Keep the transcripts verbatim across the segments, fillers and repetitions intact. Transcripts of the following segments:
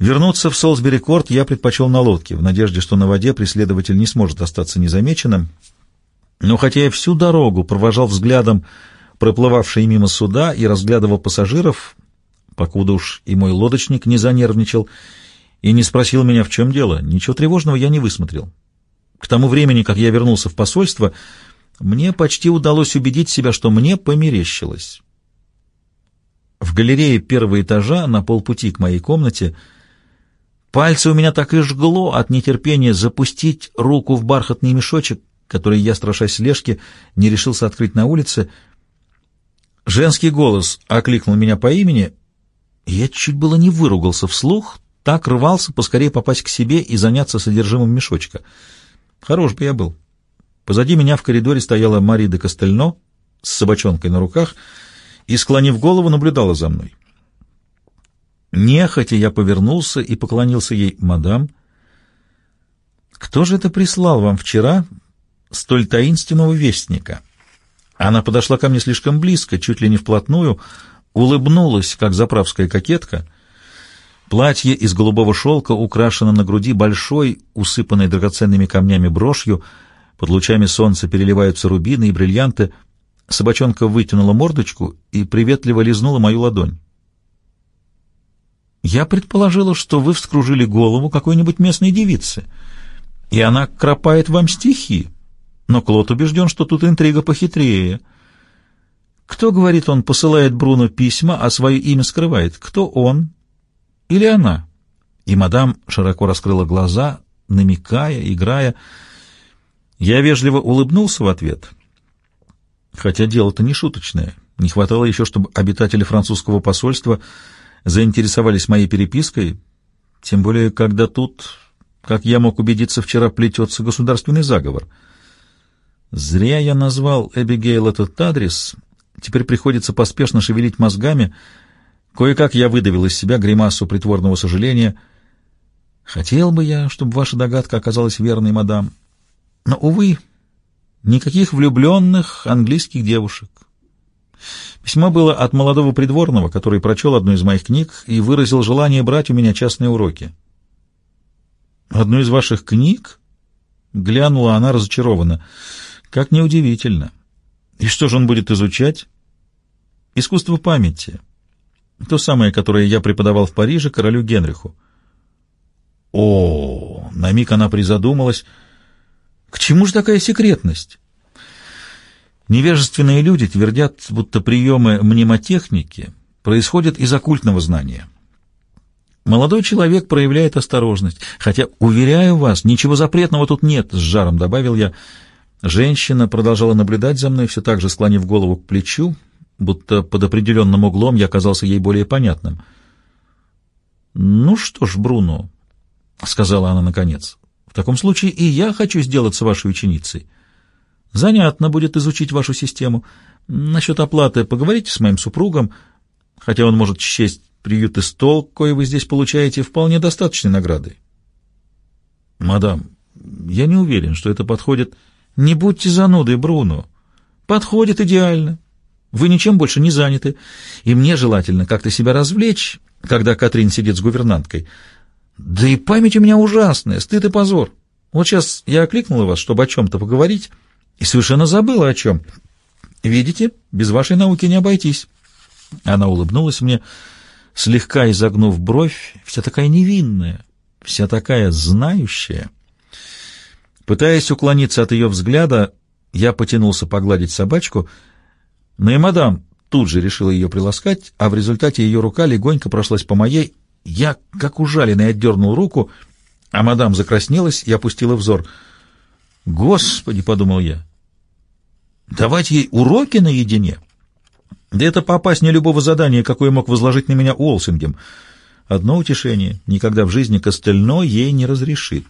Вернуться в Солсбери-Корт я предпочел на лодке, в надежде, что на воде преследователь не сможет остаться незамеченным. Но хотя я всю дорогу провожал взглядом проплывавшие мимо суда и разглядывал пассажиров, покуда уж и мой лодочник не занервничал и не спросил меня, в чем дело, ничего тревожного я не высмотрел. К тому времени, как я вернулся в посольство, мне почти удалось убедить себя, что мне померещилось. В галерее первого этажа, на полпути к моей комнате, пальцы у меня так и жгло от нетерпения запустить руку в бархатный мешочек, который я, страшась слежки, не решился открыть на улице. Женский голос окликнул меня по имени, и я чуть было не выругался вслух, так рвался поскорее попасть к себе и заняться содержимым мешочка. Хорош бы я был. Позади меня в коридоре стояла Мари де Кастельно с собачонкой на руках и, склонив голову, наблюдала за мной. Нехотя я повернулся и поклонился ей. «Мадам, кто же это прислал вам вчера столь таинственного вестника?» Она подошла ко мне слишком близко, чуть ли не вплотную, улыбнулась, как заправская кокетка. Платье из голубого шелка украшено на груди большой, усыпанной драгоценными камнями брошью, под лучами солнца переливаются рубины и бриллианты. Собачонка вытянула мордочку и приветливо лизнула мою ладонь. «Я предположила, что вы вскружили голову какой-нибудь местной девицы, и она кропает вам стихи. Но Клод убежден, что тут интрига похитрее. Кто, говорит он, посылает Бруно письма, а свое имя скрывает? Кто он или она?» И мадам широко раскрыла глаза, намекая, играя. Я вежливо улыбнулся в ответ, хотя дело-то не шуточное. Не хватало еще, чтобы обитатели французского посольства заинтересовались моей перепиской, тем более, когда тут, как я мог убедиться вчера, плетется государственный заговор. Зря я назвал Эбигейл этот адрес. Теперь приходится поспешно шевелить мозгами. Кое-как я выдавил из себя гримасу притворного сожаления. Хотел бы я, чтобы ваша догадка оказалась верной, мадам. Но, увы, никаких влюбленных английских девушек. Письмо было от молодого придворного, который прочел одну из моих книг и выразил желание брать у меня частные уроки. «Одну из ваших книг?» — глянула она разочарованно. «Как неудивительно. И что же он будет изучать?» «Искусство памяти. То самое, которое я преподавал в Париже королю Генриху». «О!» — на миг она призадумалась. «К чему же такая секретность?» Невежественные люди твердят, будто приемы мнемотехники происходят из оккультного знания. Молодой человек проявляет осторожность, хотя, уверяю вас, ничего запретного тут нет, — с жаром добавил я. Женщина продолжала наблюдать за мной, все так же склонив голову к плечу, будто под определенным углом я казался ей более понятным. «Ну что ж, Бруно, — сказала она наконец, — в таком случае и я хочу сделаться вашей ученицей. Занятно будет изучить вашу систему. Насчет оплаты поговорите с моим супругом, хотя он может счесть приют и стол, кое вы здесь получаете, вполне достаточной наградой». «Мадам, я не уверен, что это подходит...» «Не будьте занудой, Бруно. Подходит идеально. Вы ничем больше не заняты, и мне желательно как-то себя развлечь, когда Катрин сидит с гувернанткой. Да и память у меня ужасная, стыд и позор. Вот сейчас я окликнула вас, чтобы о чем-то поговорить, и совершенно забыла о чем. Видите, без вашей науки не обойтись». Она улыбнулась мне, слегка изогнув бровь, вся такая невинная, вся такая знающая. Пытаясь уклониться от ее взгляда, я потянулся погладить собачку, но и мадам тут же решила ее приласкать, а в результате ее рука легонько прошлась по моей. Я, как ужаленный, отдернул руку, а мадам закраснелась и опустила взор. «Господи!» — подумал я. «Давать ей уроки наедине? Да это поопаснее любого задания, какое мог возложить на меня Уолсингем. Одно утешение — никогда в жизни Кастельно ей не разрешит».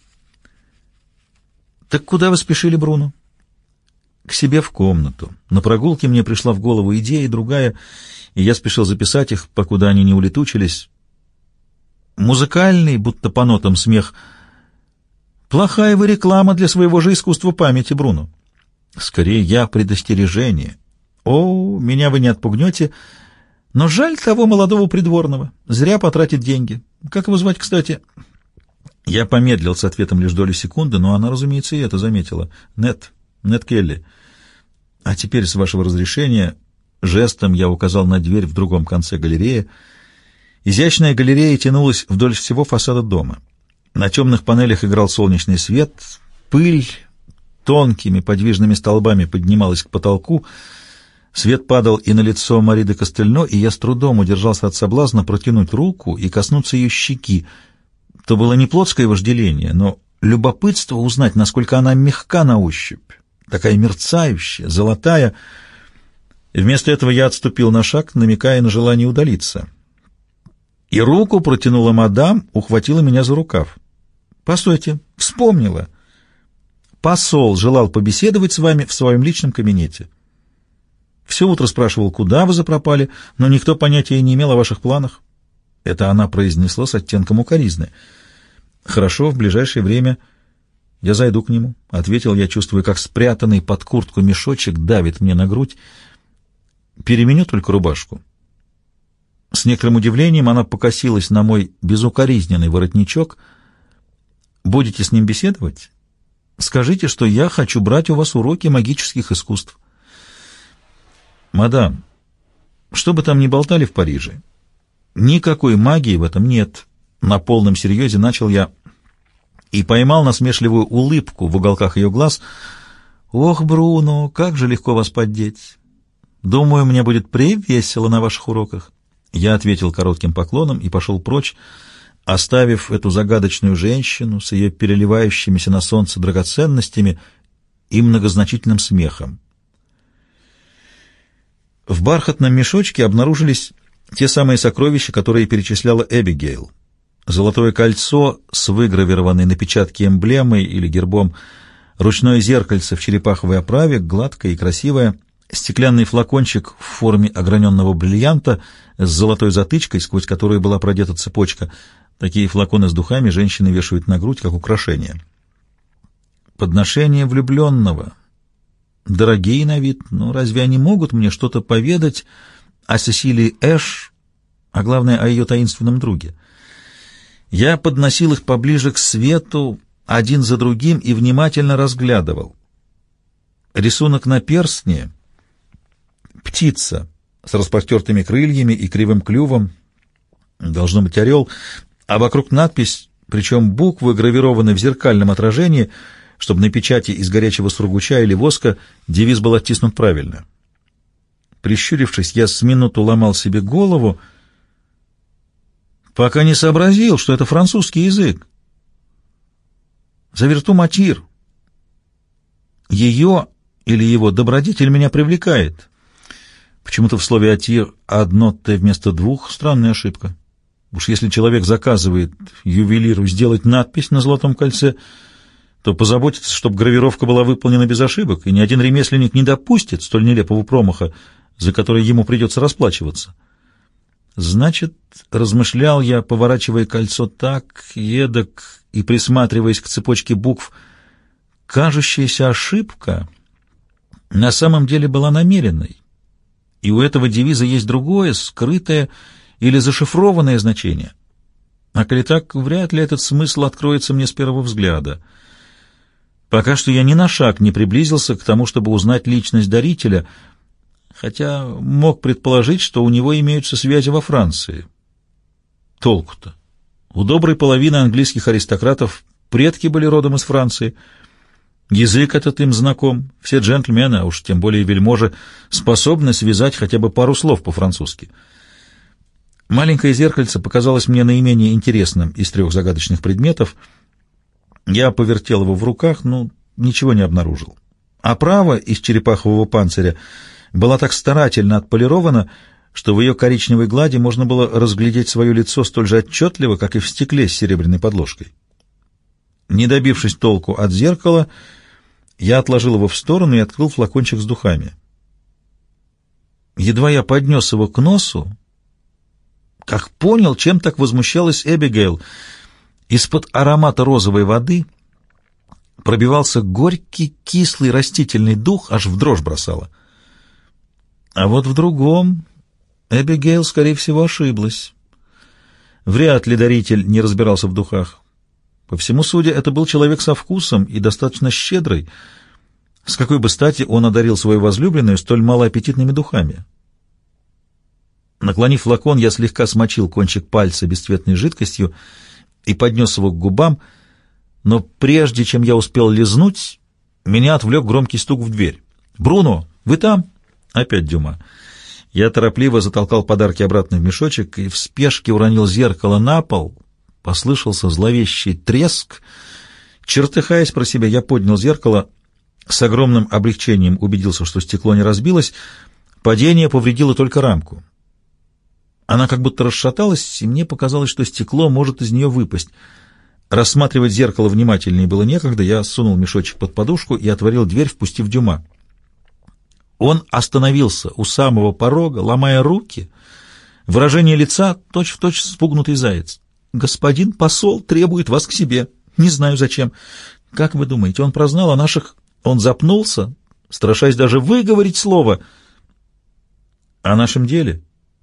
«Так куда вы спешили, Бруно?» «К себе в комнату. На прогулке мне пришла в голову идея другая, и я спешил записать их, покуда они не улетучились. Музыкальный, будто по нотам смех. Плохая вы реклама для своего же искусства памяти, Бруно. Скорее, я предостережение. О, меня вы не отпугнете, Но жаль того молодого придворного. Зря потратит деньги. Как его звать, кстати?» Я помедлил с ответом лишь долю секунды, но она, разумеется, и это заметила. «Нет, Нет Келли. А теперь, с вашего разрешения...» Жестом я указал на дверь в другом конце галереи. Изящная галерея тянулась вдоль всего фасада дома. На темных панелях играл солнечный свет, пыль тонкими подвижными столбами поднималась к потолку. Свет падал и на лицо Мари де Кастельно, и я с трудом удержался от соблазна протянуть руку и коснуться ее щеки. То было не плотское вожделение, но любопытство узнать, насколько она мягка на ощупь, такая мерцающая, золотая. И вместо этого я отступил на шаг, намекая на желание удалиться. И руку протянула мадам, ухватила меня за рукав. «Постойте, вспомнила. Посол желал побеседовать с вами в своем личном кабинете. Все утро спрашивал, куда вы запропали, но никто понятия не имел о ваших планах». Это она произнесла с оттенком укоризны. «Хорошо, в ближайшее время я зайду к нему», — ответил я, чувствуя, как спрятанный под куртку мешочек давит мне на грудь. «Переменю только рубашку». С некоторым удивлением она покосилась на мой безукоризненный воротничок. «Будете с ним беседовать? Скажите, что я хочу брать у вас уроки магических искусств». «Мадам, что бы там ни болтали в Париже, никакой магии в этом нет». На полном серьезе начал я и поймал насмешливую улыбку в уголках ее глаз. «Ох, Бруно, как же легко вас поддеть! Думаю, мне будет превесело на ваших уроках». Я ответил коротким поклоном и пошел прочь, оставив эту загадочную женщину с ее переливающимися на солнце драгоценностями и многозначительным смехом. В бархатном мешочке обнаружились те самые сокровища, которые перечисляла Эбигейл. Золотое кольцо с выгравированной на печатке эмблемой или гербом, ручное зеркальце в черепаховой оправе, гладкое и красивое, стеклянный флакончик в форме ограненного бриллианта с золотой затычкой, сквозь которую была продета цепочка. Такие флаконы с духами женщины вешают на грудь, как украшение. Подношение влюбленного. Дорогие на вид, но разве они могут мне что-то поведать о Сесилии Эш, а главное, о ее таинственном друге? Я подносил их поближе к свету, один за другим, и внимательно разглядывал. Рисунок на перстне — птица с распростертыми крыльями и кривым клювом, должно быть орел, а вокруг надпись, причем буквы гравированы в зеркальном отражении, чтобы на печати из горячего сургуча или воска девиз был оттиснут правильно. Прищурившись, я с минуту ломал себе голову, пока не сообразил, что это французский язык. «Заверту матир». Ее или его добродетель меня привлекает. Почему-то в слове «атир» одно «т» вместо двух — странная ошибка. Уж если человек заказывает ювелиру сделать надпись на золотом кольце, то позаботиться, чтобы гравировка была выполнена без ошибок, и ни один ремесленник не допустит столь нелепого промаха, за который ему придется расплачиваться. Значит, размышлял я, поворачивая кольцо так, эдак и присматриваясь к цепочке букв, кажущаяся ошибка на самом деле была намеренной, и у этого девиза есть другое, скрытое или зашифрованное значение. А коли так, вряд ли этот смысл откроется мне с первого взгляда. Пока что я ни на шаг не приблизился к тому, чтобы узнать личность дарителя, хотя мог предположить, что у него имеются связи во Франции. Толку-то? У доброй половины английских аристократов предки были родом из Франции. Язык этот им знаком. Все джентльмены, а уж тем более вельможи, способны связать хотя бы пару слов по-французски. Маленькое зеркальце показалось мне наименее интересным из трех загадочных предметов. Я повертел его в руках, но ничего не обнаружил. Оправа из черепахового панциря была так старательно отполирована, что в ее коричневой глади можно было разглядеть свое лицо столь же отчетливо, как и в стекле с серебряной подложкой. Не добившись толку от зеркала, я отложил его в сторону и открыл флакончик с духами. Едва я поднес его к носу, как понял, чем так возмущалась Эбигейл. Из-под аромата розовой воды пробивался горький, кислый растительный дух, аж в дрожь бросало. А вот в другом, Эбигейл, скорее всего, ошиблась. Вряд ли даритель не разбирался в духах. По всему судя, это был человек со вкусом и достаточно щедрый. С какой бы стати он одарил свою возлюбленную столь малоаппетитными духами? Наклонив флакон, я слегка смочил кончик пальца бесцветной жидкостью и поднес его к губам, но прежде чем я успел лизнуть, меня отвлек громкий стук в дверь. «Бруно, вы там?» Опять Дюма. Я торопливо затолкал подарки обратно в мешочек и в спешке уронил зеркало на пол. Послышался зловещий треск. Чертыхаясь про себя, я поднял зеркало. С огромным облегчением убедился, что стекло не разбилось. Падение повредило только рамку. Она как будто расшаталась, и мне показалось, что стекло может из нее выпасть. Рассматривать зеркало внимательнее было некогда. Я сунул мешочек под подушку и отворил дверь, впустив Дюма. Он остановился у самого порога, ломая руки. Выражение лица точь-в-точь спугнутый заяц. «Господин посол требует вас к себе. Не знаю зачем. Как вы думаете, он прознал о наших...» Он запнулся, страшась даже выговорить слово. «О нашем деле?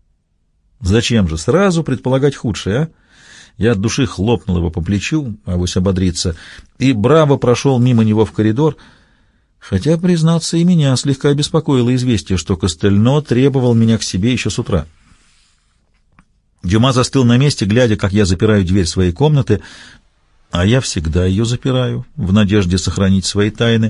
Зачем же сразу предполагать худшее, а?» Я от души хлопнул его по плечу, авось ободриться, и браво прошел мимо него в коридор, хотя, признаться, и меня слегка обеспокоило известие, что Костельно требовал меня к себе еще с утра. Дюма застыл на месте, глядя, как я запираю дверь своей комнаты, а я всегда ее запираю, в надежде сохранить свои тайны.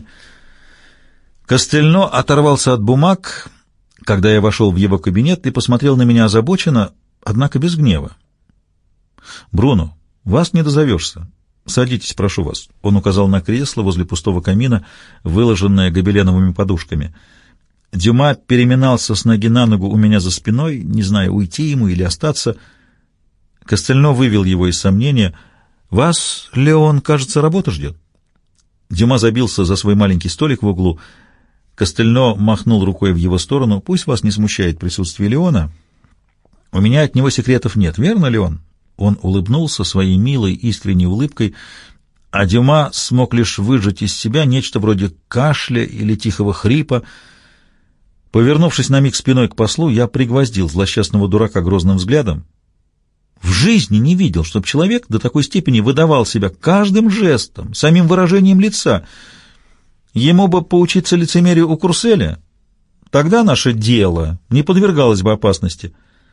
Костельно оторвался от бумаг, когда я вошел в его кабинет, и посмотрел на меня озабоченно, однако без гнева. «Бруно, вас не дозовешься. Садитесь, прошу вас». Он указал на кресло возле пустого камина, выложенное гобеленовыми подушками. Дюма переминался с ноги на ногу у меня за спиной, не зная, уйти ему или остаться. Костельно вывел его из сомнения. «Вас, Леон, кажется, работа ждет». Дюма забился за свой маленький столик в углу. Костельно махнул рукой в его сторону. «Пусть вас не смущает присутствие Леона. У меня от него секретов нет, верно, Леон?» Он улыбнулся своей милой, искренней улыбкой, а Дюма смог лишь выжать из себя нечто вроде кашля или тихого хрипа. Повернувшись на миг спиной к послу, я пригвоздил злосчастного дурака грозным взглядом. В жизни не видел, чтобы человек до такой степени выдавал себя каждым жестом, самим выражением лица. Ему бы поучиться лицемерию у Курселя. Тогда наше дело не подвергалось бы опасности.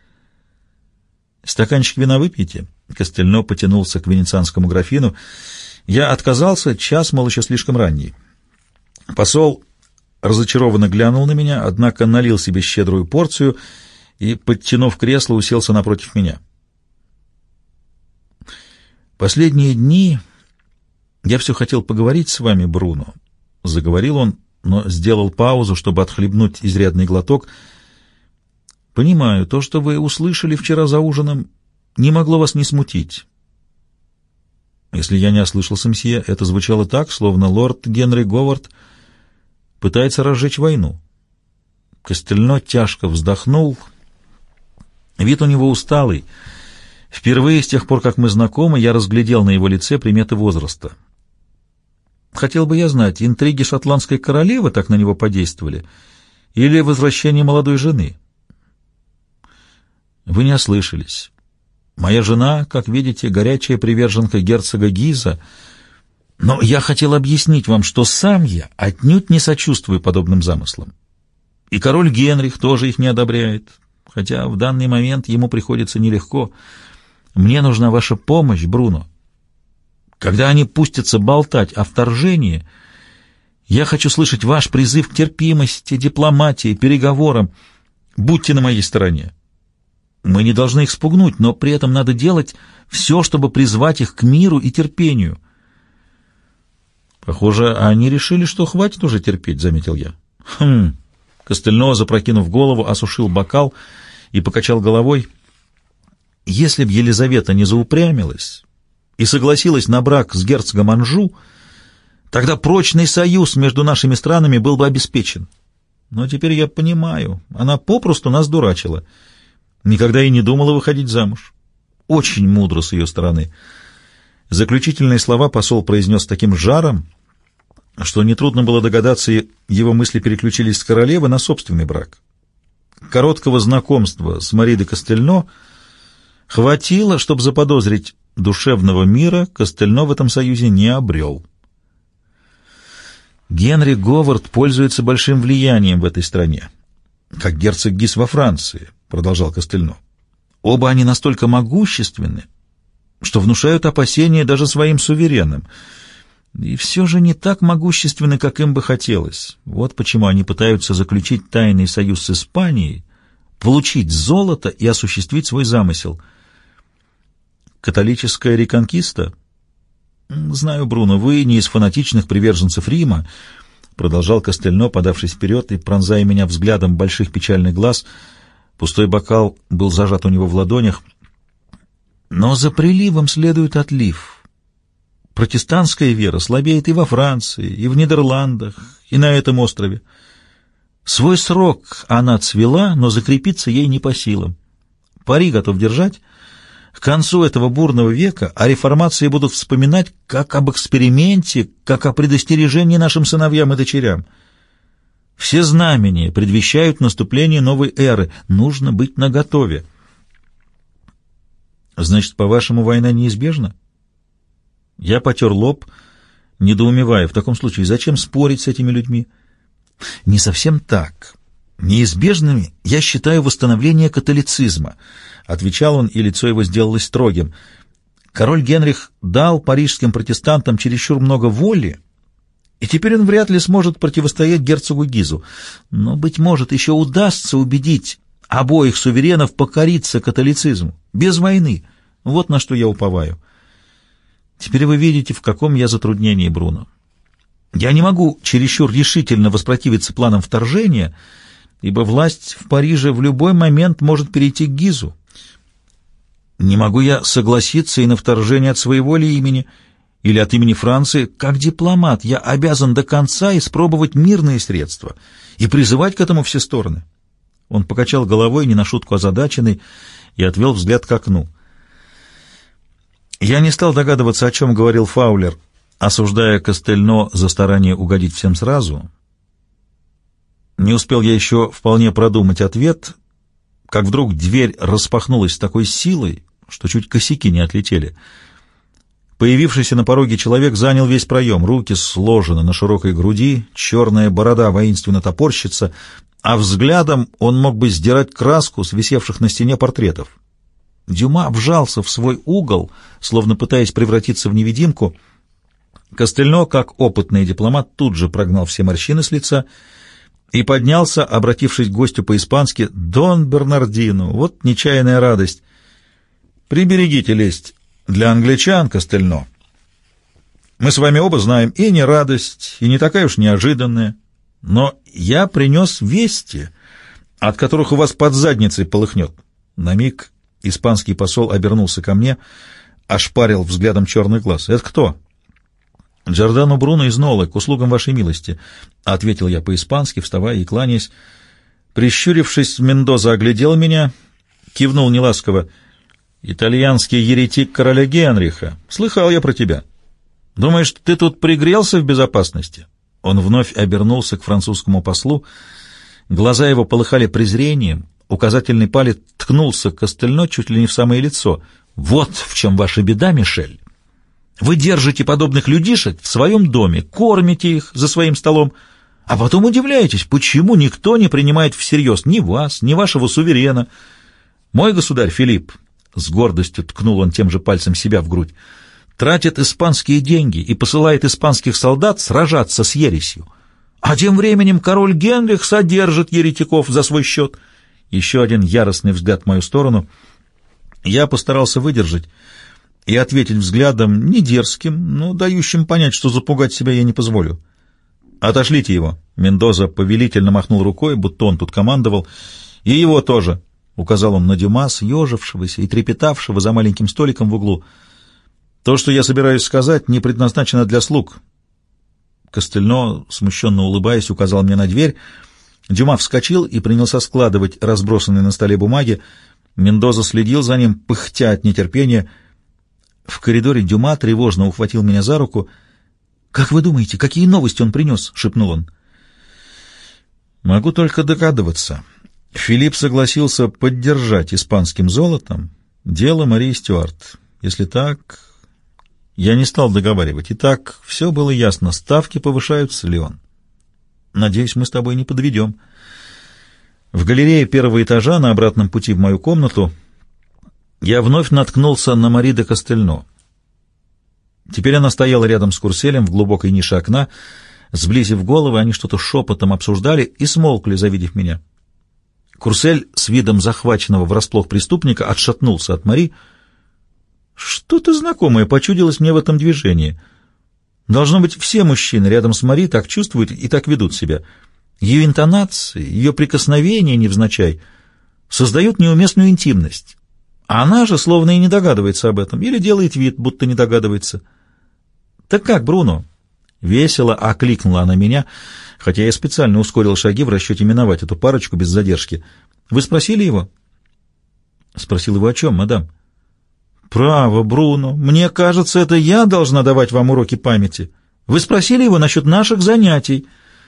«Стаканчик вина выпейте?» Костельно потянулся к венецианскому графину. Я отказался, час, мол, еще слишком ранний. Посол разочарованно глянул на меня, однако налил себе щедрую порцию и, подтянув кресло, уселся напротив меня. «Последние дни я все хотел поговорить с вами, Бруно», — заговорил он, но сделал паузу, чтобы отхлебнуть изрядный глоток. «Понимаю, то, что вы услышали вчера за ужином, не могло вас не смутить. Если я не ослышался, мсье, это звучало так, словно лорд Генри Говард пытается разжечь войну». Костельно тяжко вздохнул. Вид у него усталый. Впервые с тех пор, как мы знакомы, я разглядел на его лице приметы возраста. Хотел бы я знать, интриги шотландской королевы так на него подействовали, или возвращение молодой жены? Вы не ослышались. Моя жена, как видите, горячая приверженка герцога Гиза, но я хотел объяснить вам, что сам я отнюдь не сочувствую подобным замыслам. И король Генрих тоже их не одобряет, хотя в данный момент ему приходится нелегко. Мне нужна ваша помощь, Бруно. Когда они пустятся болтать о вторжении, я хочу слышать ваш призыв к терпимости, дипломатии, переговорам. Будьте на моей стороне. Мы не должны их спугнуть, но при этом надо делать все, чтобы призвать их к миру и терпению». «Похоже, они решили, что хватит уже терпеть», — заметил я. «Хм...» Костельно, запрокинув голову, осушил бокал и покачал головой. «Если б Елизавета не заупрямилась и согласилась на брак с герцогом Анжу, тогда прочный союз между нашими странами был бы обеспечен. Но теперь я понимаю, она попросту нас дурачила. Никогда и не думала выходить замуж. Очень мудро с ее стороны». Заключительные слова посол произнес таким жаром, что нетрудно было догадаться, его мысли переключились с королевы на собственный брак. короткого знакомства с Мари де Кастельно хватило, чтобы заподозрить: душевного мира Кастельно в этом союзе не обрел. Генри Говард пользуется большим влиянием в этой стране, как герцог Гис во Франции, продолжал Кастельно. Оба они настолько могущественны, что внушают опасения даже своим суверенам, и все же не так могущественны, как им бы хотелось. Вот почему они пытаются заключить тайный союз с Испанией, получить золото и осуществить свой замысел. Католическая реконкиста? Знаю, Бруно, вы не из фанатичных приверженцев Рима, продолжал Кастельно, подавшись вперед и пронзая меня взглядом больших печальных глаз. Пустой бокал был зажат у него в ладонях. Но за приливом следует отлив. Протестантская вера слабеет и во Франции, и в Нидерландах, и на этом острове. Свой срок она цвела, но закрепиться ей не по силам. Пари готов держать. К концу этого бурного века о реформации будут вспоминать как об эксперименте, как о предостережении нашим сыновьям и дочерям. Все знамения предвещают наступление новой эры. Нужно быть наготове. Значит, по-вашему, война неизбежна? Я потер лоб, недоумевая. В таком случае, зачем спорить с этими людьми? Не совсем так. Неизбежными я считаю восстановление католицизма, отвечал он, и лицо его сделалось строгим. Король Генрих дал парижским протестантам чересчур много воли, и теперь он вряд ли сможет противостоять герцогу Гизу. Но, быть может, еще удастся убедить обоих суверенов покориться католицизму, без войны. Вот на что я уповаю. Теперь вы видите, в каком я затруднении, Бруно. Я не могу чересчур решительно воспротивиться планам вторжения, ибо власть в Париже в любой момент может перейти к Гизу. Не могу я согласиться и на вторжение от своего ли имени, или от имени Франции. Как дипломат я обязан до конца испробовать мирные средства и призывать к этому все стороны. Он покачал головой, не на шутку озадаченный, и отвел взгляд к окну. Я не стал догадываться, о чем говорил Фаулер, осуждая Кастельно за старание угодить всем сразу. Не успел я еще вполне продумать ответ, как вдруг дверь распахнулась с такой силой, что чуть косяки не отлетели. Появившийся на пороге человек занял весь проем, руки сложены на широкой груди, черная борода воинственно топорщится, а взглядом он мог бы сдирать краску с висевших на стене портретов. Дюма вжался в свой угол, словно пытаясь превратиться в невидимку. Кастельно, как опытный дипломат, тут же прогнал все морщины с лица и поднялся, обратившись к гостю по-испански: «Дон Бернардино, вот нечаянная радость! Приберегите лесть для англичан, Кастельно. Мы с вами оба знаем, и не радость, и не такая уж неожиданная. Но я принес вести, от которых у вас под задницей полыхнет». На миг испанский посол обернулся ко мне, ошпарил взглядом черный глаз. «Это кто?» «Джордано Бруно из Нолы, к услугам вашей милости», — ответил я по-испански, вставая и кланяясь. Прищурившись, Мендоза оглядел меня, кивнул неласково. «Итальянский еретик короля Генриха. Слыхал я про тебя. Думаешь, ты тут пригрелся в безопасности?» Он вновь обернулся к французскому послу. Глаза его полыхали презрением, указательный палец ткнулся Кастельно чуть ли не в самое лицо. «Вот в чем ваша беда, Мишель. Вы держите подобных людишек в своем доме, кормите их за своим столом, а потом удивляетесь, почему никто не принимает всерьез ни вас, ни вашего суверена. Мой государь Филипп», — с гордостью ткнул он тем же пальцем себя в грудь, — «тратит испанские деньги и посылает испанских солдат сражаться с ересью. А тем временем король Генрих содержит еретиков за свой счет». Еще один яростный взгляд в мою сторону. Я постарался выдержать и ответить взглядом не дерзким, но дающим понять, что запугать себя я не позволю. «Отошлите его!» — Мендоза повелительно махнул рукой, будто он тут командовал. «И его тоже!» — указал он на Дюма, съежившегося и трепетавшего за маленьким столиком в углу. «То, что я собираюсь сказать, не предназначено для слуг». Кастельно, смущенно улыбаясь, указал мне на дверь. Дюма вскочил и принялся складывать разбросанные на столе бумаги. Мендоза следил за ним, пыхтя от нетерпения. В коридоре Дюма тревожно ухватил меня за руку. «Как вы думаете, какие новости он принес?» — шепнул он. «Могу только догадываться. Филипп согласился поддержать испанским золотом дело Марии Стюарт. Если так... Я не стал договаривать. Итак, все было ясно. Ставки повышаются, Леон. Надеюсь, мы с тобой не подведем. В галерее первого этажа на обратном пути в мою комнату я вновь наткнулся на Мари де Кастельно. Теперь она стояла рядом с Курселем в глубокой нише окна. Сблизив головы, они что-то шепотом обсуждали и смолкли, завидев меня. Курсель с видом захваченного врасплох преступника отшатнулся от Мари. Что-то знакомое почудилось мне в этом движении. Должно быть, все мужчины рядом с Мари так чувствуют и так ведут себя. Ее интонации, ее прикосновения невзначай создают неуместную интимность. А она же словно и не догадывается об этом, или делает вид, будто не догадывается. «Так как, Бруно?» Весело окликнула она меня, хотя я специально ускорил шаги в расчете миновать эту парочку без задержки. «Вы спросили его?» «Спросил его о чем, мадам?» «Право, Бруно, мне кажется, это я должна давать вам уроки памяти. Вы спросили его насчет наших занятий».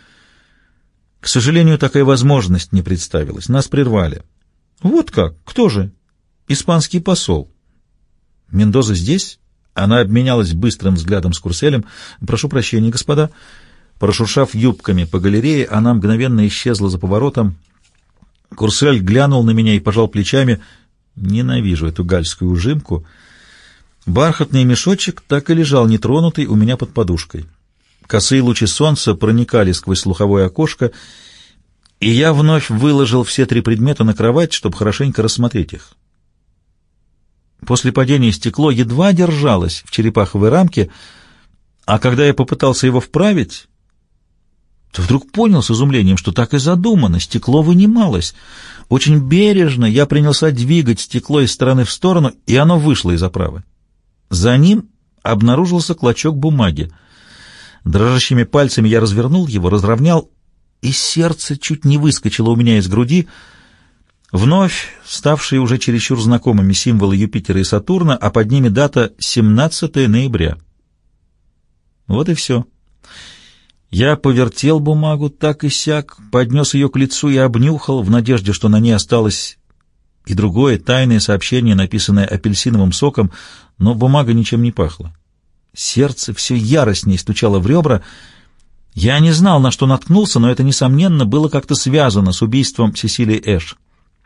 К сожалению, такая возможность не представилась. Нас прервали. «Вот как? Кто же?» «Испанский посол». «Мендоза здесь?» Она обменялась быстрым взглядом с Курселем. «Прошу прощения, господа». Прошуршав юбками по галерее, она мгновенно исчезла за поворотом. Курсель глянул на меня и пожал плечами. Ненавижу эту гальскую ужимку. Бархатный мешочек так и лежал нетронутый у меня под подушкой. Косые лучи солнца проникали сквозь слуховое окошко, и я вновь выложил все три предмета на кровать, чтобы хорошенько рассмотреть их. После падения стекло едва держалось в черепаховой рамке, а когда я попытался его вправить, то вдруг понял с изумлением, что так и задумано, стекло вынималось. Очень бережно я принялся двигать стекло из стороны в сторону, и оно вышло из оправы. За ним обнаружился клочок бумаги. Дрожащими пальцами я развернул его, разровнял, и сердце чуть не выскочило у меня из груди. Вновь ставшие уже чересчур знакомыми символы Юпитера и Сатурна, а под ними дата семнадцатое ноября. Вот и все. Я повертел бумагу так и сяк, поднес ее к лицу и обнюхал, в надежде, что на ней осталось и другое тайное сообщение, написанное апельсиновым соком, но бумага ничем не пахла. Сердце все яростнее стучало в ребра. Я не знал, на что наткнулся, но это, несомненно, было как-то связано с убийством Сесилии Эш.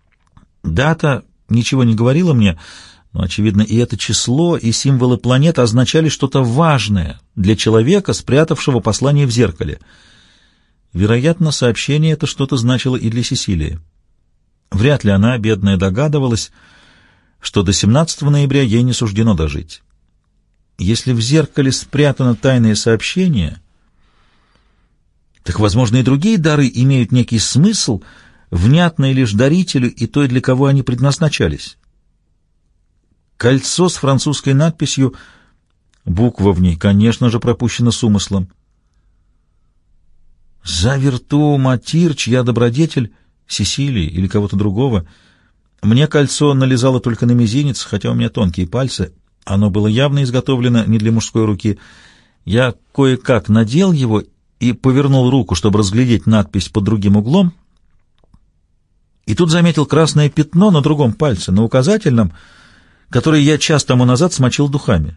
Дата ничего не говорила мне, но, очевидно, и это число, и символы планет означали что-то важное для человека, спрятавшего послание в зеркале. Вероятно, сообщение это что-то значило и для Сесилии. Вряд ли она, бедная, догадывалась, что до семнадцатого ноября ей не суждено дожить. Если в зеркале спрятано тайное сообщение, так, возможно, и другие дары имеют некий смысл, внятный лишь дарителю и той, для кого они предназначались. Кольцо с французской надписью, буква в ней, конечно же, пропущена с умыслом. «За вирту матир, чья добродетель, Сесилии или кого-то другого». Мне кольцо налезало только на мизинец, хотя у меня тонкие пальцы. Оно было явно изготовлено не для мужской руки. Я кое-как надел его и повернул руку, чтобы разглядеть надпись под другим углом, и тут заметил красное пятно на другом пальце, на указательном, который я час тому назад смочил духами.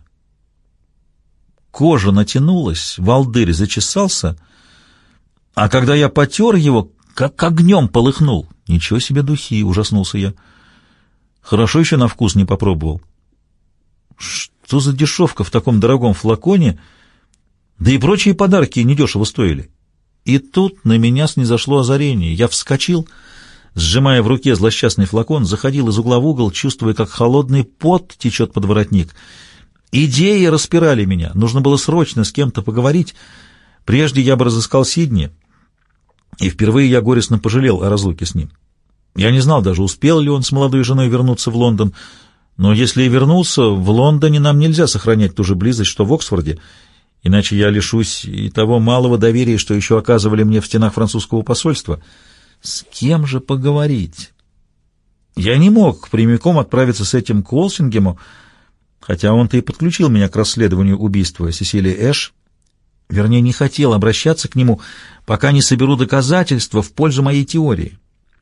Кожа натянулась, волдырь зачесался, а когда я потер его, как огнем полыхнул. Ничего себе духи, ужаснулся я. Хорошо еще на вкус не попробовал. Что за дешевка в таком дорогом флаконе? Да и прочие подарки недешево стоили. И тут на меня снизошло озарение. Я вскочил, сжимая в руке злосчастный флакон, заходил из угла в угол, чувствуя, как холодный пот течет под воротник. Идеи распирали меня. Нужно было срочно с кем-то поговорить. Прежде я бы разыскал Сидни, и впервые я горестно пожалел о разлуке с ним. Я не знал даже, успел ли он с молодой женой вернуться в Лондон, но если и вернулся, в Лондоне нам нельзя сохранять ту же близость, что в Оксфорде, иначе я лишусь и того малого доверия, что еще оказывали мне в стенах французского посольства. С кем же поговорить? Я не мог прямиком отправиться с этим к Уолсингему, хотя он-то и подключил меня к расследованию убийства Сесилии Эш. Вернее, не хотел обращаться к нему, пока не соберу доказательства в пользу моей теории.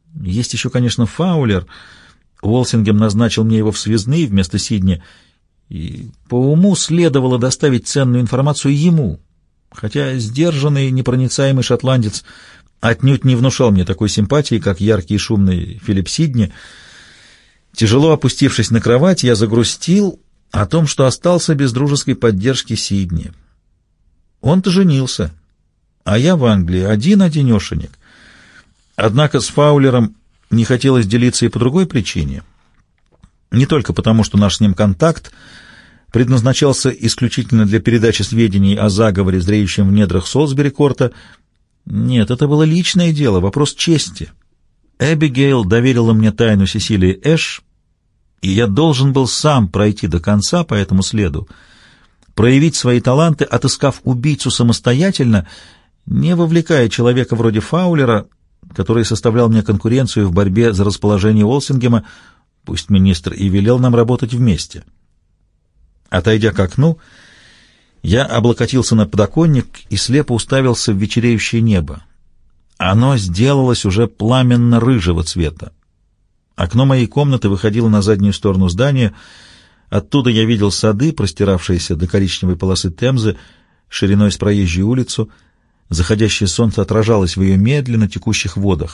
Есть еще, конечно, Фаулер. Уолсингем назначил мне его в связные вместо Сидни, и по уму следовало доставить ценную информацию ему, хотя сдержанный, непроницаемый шотландец отнюдь не внушал мне такой симпатии, как яркий и шумный Филипп Сидни. Тяжело опустившись на кровать, я загрустил о том, что остался без дружеской поддержки Сидни. Он-то женился, а я в Англии один-одинешенек. Однако с Фаулером не хотелось делиться и по другой причине. Не только потому, что наш с ним контакт предназначался исключительно для передачи сведений о заговоре, зреющем в недрах Солсбери-Корта. Нет, это было личное дело, вопрос чести. Эбигейл доверила мне тайну Сесилии Эш, и я должен был сам пройти до конца по этому следу, проявить свои таланты, отыскав убийцу самостоятельно, не вовлекая человека вроде Фаулера, который составлял мне конкуренцию в борьбе за расположение Уолсингема, пусть министр и велел нам работать вместе. Отойдя к окну, я облокотился на подоконник и слепо уставился в вечереющее небо. Оно сделалось уже пламенно-рыжего цвета. Окно моей комнаты выходило на заднюю сторону здания. Оттуда я видел сады, простиравшиеся до коричневой полосы Темзы, шириной с проезжую улицу. Заходящее солнце отражалось в ее медленно текущих водах.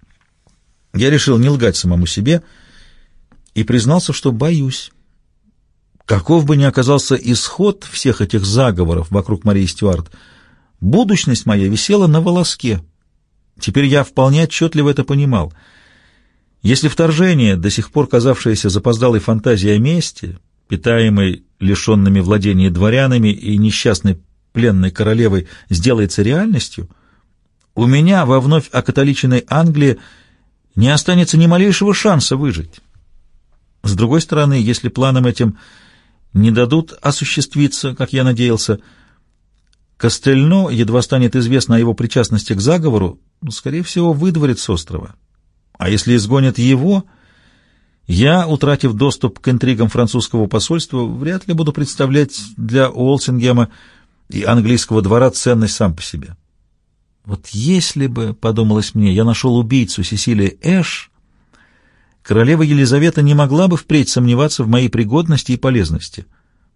Я решил не лгать самому себе и признался, что боюсь. Каков бы ни оказался исход всех этих заговоров вокруг Марии Стюарт, будущность моя висела на волоске. Теперь я вполне отчетливо это понимал. Если вторжение, до сих пор казавшееся запоздалой фантазией о мести, питаемой лишенными владения дворянами и несчастной пленной королевой, сделается реальностью, у меня во вновь окатоличенной Англии не останется ни малейшего шанса выжить. С другой стороны, если планам этим не дадут осуществиться, как я надеялся, Кастельно, едва станет известно о его причастности к заговору, скорее всего, выдворит с острова. А если изгонят его, я, утратив доступ к интригам французского посольства, вряд ли буду представлять для Уолсингема и английского двора ценность сам по себе. Вот если бы, подумалось мне, я нашел убийцу Сесилии Эш, королева Елизавета не могла бы впредь сомневаться в моей пригодности и полезности.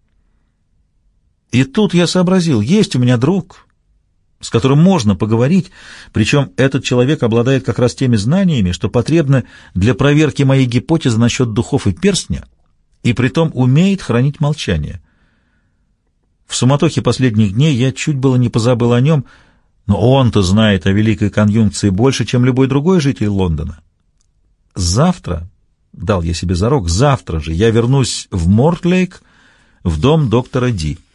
И тут я сообразил, есть у меня друг, с которым можно поговорить, причем этот человек обладает как раз теми знаниями, что потребны для проверки моей гипотезы насчет духов и перстня, и притом умеет хранить молчание. В суматохе последних дней я чуть было не позабыл о нем, но он-то знает о Великой конъюнкции больше, чем любой другой житель Лондона. Завтра, дал я себе зарок, завтра же я вернусь в Мортлейк, в дом доктора Ди.